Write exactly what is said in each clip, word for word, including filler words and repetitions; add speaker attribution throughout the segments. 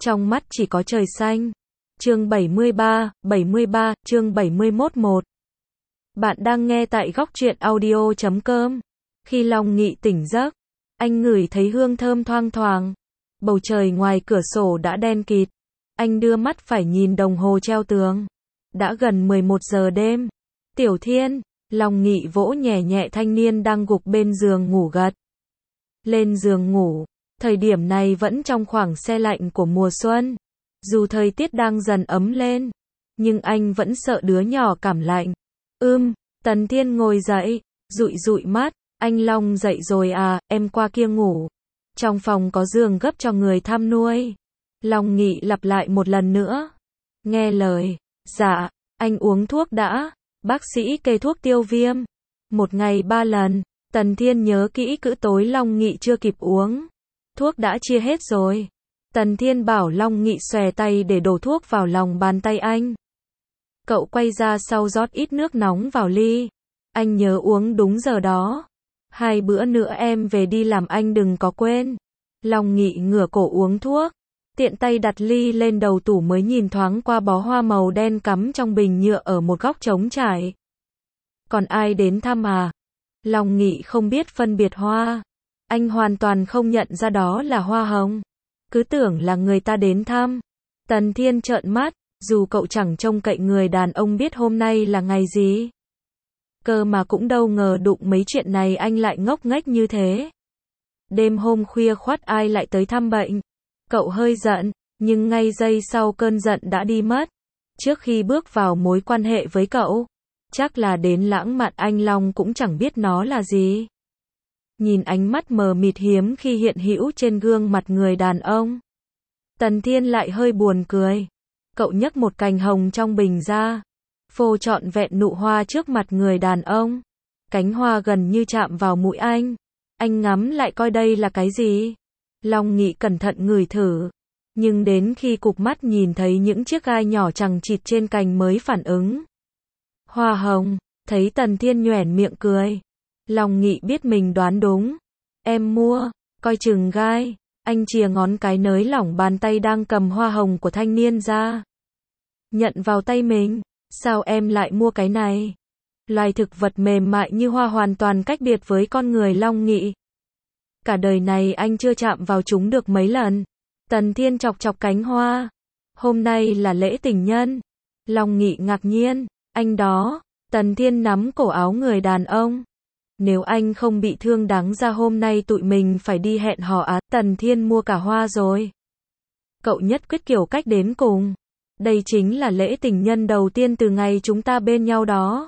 Speaker 1: trong mắt chỉ có trời xanh. Chương bảy mươi ba, bảy mươi ba, chương bảy mươi mốt một. Bạn đang nghe tại góc truyện audio chấm com. Khi Long Nghị tỉnh giấc, anh ngửi thấy hương thơm thoang thoảng. Bầu trời ngoài cửa sổ đã đen kịt. Anh đưa mắt phải nhìn đồng hồ treo tường. Đã gần mười một giờ đêm. Tiểu Thiên, Long Nghị vỗ nhẹ nhẹ thanh niên đang gục bên giường ngủ gật. Lên giường ngủ, thời điểm này vẫn trong khoảng se lạnh của mùa xuân. Dù thời tiết đang dần ấm lên, nhưng anh vẫn sợ đứa nhỏ cảm lạnh. Ưm, Tần Thiên ngồi dậy, dụi dụi mắt, anh Long dậy rồi à, em qua kia ngủ. Trong phòng có giường gấp cho người thăm nuôi. Long Nghị lặp lại một lần nữa. Nghe lời, dạ, anh uống thuốc đã, bác sĩ kê thuốc tiêu viêm. Một ngày ba lần, Tần Thiên nhớ kỹ cữ tối Long Nghị chưa kịp uống. Thuốc đã chia hết rồi. Tần Thiên bảo Long Nghị xòe tay để đổ thuốc vào lòng bàn tay anh. Cậu quay ra sau rót ít nước nóng vào ly. Anh nhớ uống đúng giờ đó. Hai bữa nữa em về đi làm anh đừng có quên. Long Nghị ngửa cổ uống thuốc. Tiện tay đặt ly lên đầu tủ mới nhìn thoáng qua bó hoa màu đen cắm trong bình nhựa ở một góc trống trải. Còn ai đến thăm à? Long Nghị không biết phân biệt hoa. Anh hoàn toàn không nhận ra đó là hoa hồng. Cứ tưởng là người ta đến thăm. Tần Thiên trợn mắt, dù cậu chẳng trông cậy người đàn ông biết hôm nay là ngày gì. Cơ mà cũng đâu ngờ đụng mấy chuyện này anh lại ngốc nghếch như thế. Đêm hôm khuya khoắt ai lại tới thăm bệnh. Cậu hơi giận, nhưng ngay giây sau cơn giận đã đi mất. Trước khi bước vào mối quan hệ với cậu, chắc là đến lãng mạn anh Long cũng chẳng biết nó là gì. Nhìn ánh mắt mờ mịt hiếm khi hiện hữu trên gương mặt người đàn ông. Tần Thiên lại hơi buồn cười. Cậu nhấc một cành hồng trong bình ra, phô trọn vẹn nụ hoa trước mặt người đàn ông. Cánh hoa gần như chạm vào mũi anh. Anh ngắm lại coi đây là cái gì. Long Nghị cẩn thận ngửi thử. Nhưng đến khi cụp mắt nhìn thấy những chiếc gai nhỏ chằng chịt trên cành mới phản ứng. Hoa hồng, thấy Tần Thiên nhoẻn miệng cười. Long Nghị biết mình đoán đúng. Em mua, coi chừng gai. Anh chìa ngón cái nới lỏng bàn tay đang cầm hoa hồng của thanh niên ra. Nhận vào tay mình. Sao em lại mua cái này? Loài thực vật mềm mại như hoa hoàn toàn cách biệt với con người Long Nghị. Cả đời này anh chưa chạm vào chúng được mấy lần. Tần Thiên chọc chọc cánh hoa. Hôm nay là lễ tình nhân. Long Nghị ngạc nhiên. Anh đó. Tần Thiên nắm cổ áo người đàn ông. Nếu anh không bị thương đáng ra hôm nay tụi mình phải đi hẹn hò á. Tần Thiên mua cả hoa rồi. Cậu nhất quyết kiểu cách đến cùng. Đây chính là lễ tình nhân đầu tiên từ ngày chúng ta bên nhau đó.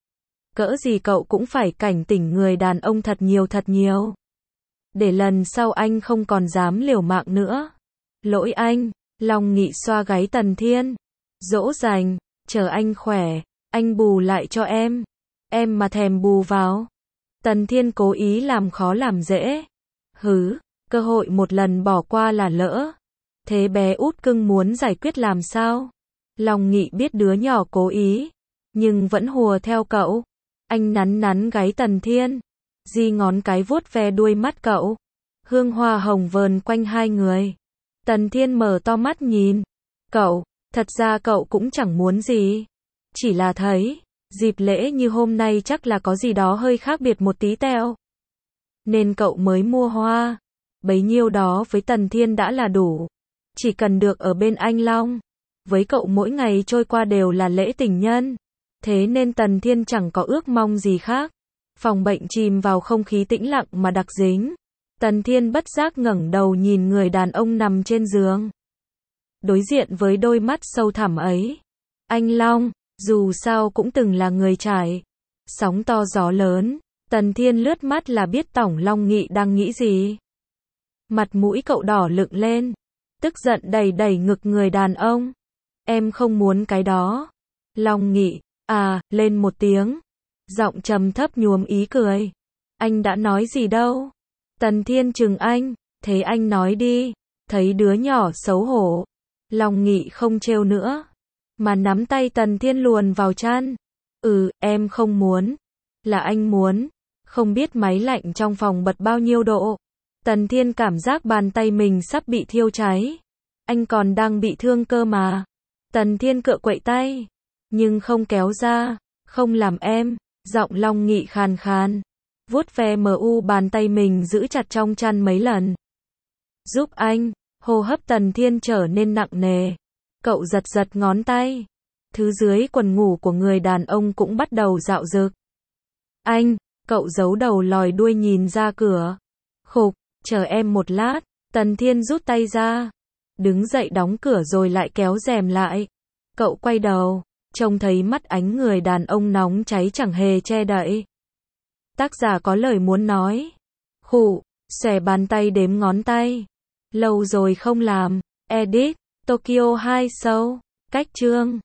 Speaker 1: Cỡ gì cậu cũng phải cảnh tỉnh người đàn ông thật nhiều thật nhiều. Để lần sau anh không còn dám liều mạng nữa. Lỗi anh. Long Nghị xoa gáy Tần Thiên. Dỗ dành. Chờ anh khỏe. Anh bù lại cho em. Em mà thèm bù vào. Tần Thiên cố ý làm khó làm dễ. Hứ, cơ hội một lần bỏ qua là lỡ. Thế bé út cưng muốn giải quyết làm sao? Long Nghị biết đứa nhỏ cố ý, nhưng vẫn hùa theo cậu. Anh nắn nắn gáy Tần Thiên, di ngón cái vuốt ve đuôi mắt cậu. Hương hoa hồng vờn quanh hai người. Tần Thiên mở to mắt nhìn. Cậu, thật ra cậu cũng chẳng muốn gì. Chỉ là thấy, dịp lễ như hôm nay chắc là có gì đó hơi khác biệt một tí teo. Nên cậu mới mua hoa. Bấy nhiêu đó với Tần Thiên đã là đủ. Chỉ cần được ở bên anh Long. Với cậu mỗi ngày trôi qua đều là lễ tình nhân. Thế nên Tần Thiên chẳng có ước mong gì khác. Phòng bệnh chìm vào không khí tĩnh lặng mà đặc dính. Tần Thiên bất giác ngẩng đầu nhìn người đàn ông nằm trên giường. Đối diện với đôi mắt sâu thẳm ấy. Anh Long, dù sao cũng từng là người trải. Sóng to gió lớn. Tần Thiên lướt mắt là biết tổng Long Nghị đang nghĩ gì. Mặt mũi cậu đỏ lựng lên. Tức giận đẩy đẩy ngực người đàn ông. Em không muốn cái đó. Long Nghị, à, lên một tiếng. Giọng trầm thấp nhuốm ý cười. Anh đã nói gì đâu. Tần Thiên chừng anh. Thế anh nói đi. Thấy đứa nhỏ xấu hổ. Long Nghị không trêu nữa. Mà nắm tay Tần Thiên luồn vào chăn. Ừ, em không muốn. Là anh muốn. Không biết máy lạnh trong phòng bật bao nhiêu độ. Tần Thiên cảm giác bàn tay mình sắp bị thiêu cháy. Anh còn đang bị thương cơ mà. Tần Thiên cựa quậy tay. Nhưng không kéo ra. Không làm em. Giọng Long Nghị khàn khàn. Vuốt ve mờ u bàn tay mình giữ chặt trong chăn mấy lần. Giúp anh. Hô hấp Tần Thiên trở nên nặng nề. Cậu giật giật ngón tay. Thứ dưới quần ngủ của người đàn ông cũng bắt đầu dạo dực. Anh. Cậu giấu đầu lòi đuôi nhìn ra cửa. Khục. Chờ em một lát. Tần Thiên rút tay ra. Đứng dậy đóng cửa rồi lại kéo rèm lại. Cậu quay đầu. Trông thấy mắt ánh người đàn ông nóng cháy chẳng hề che đậy. Tác giả có lời muốn nói. Khụ. Xòe bàn tay đếm ngón tay. Lâu rồi không làm. Edit. Tokyo hai Show. Cách chương.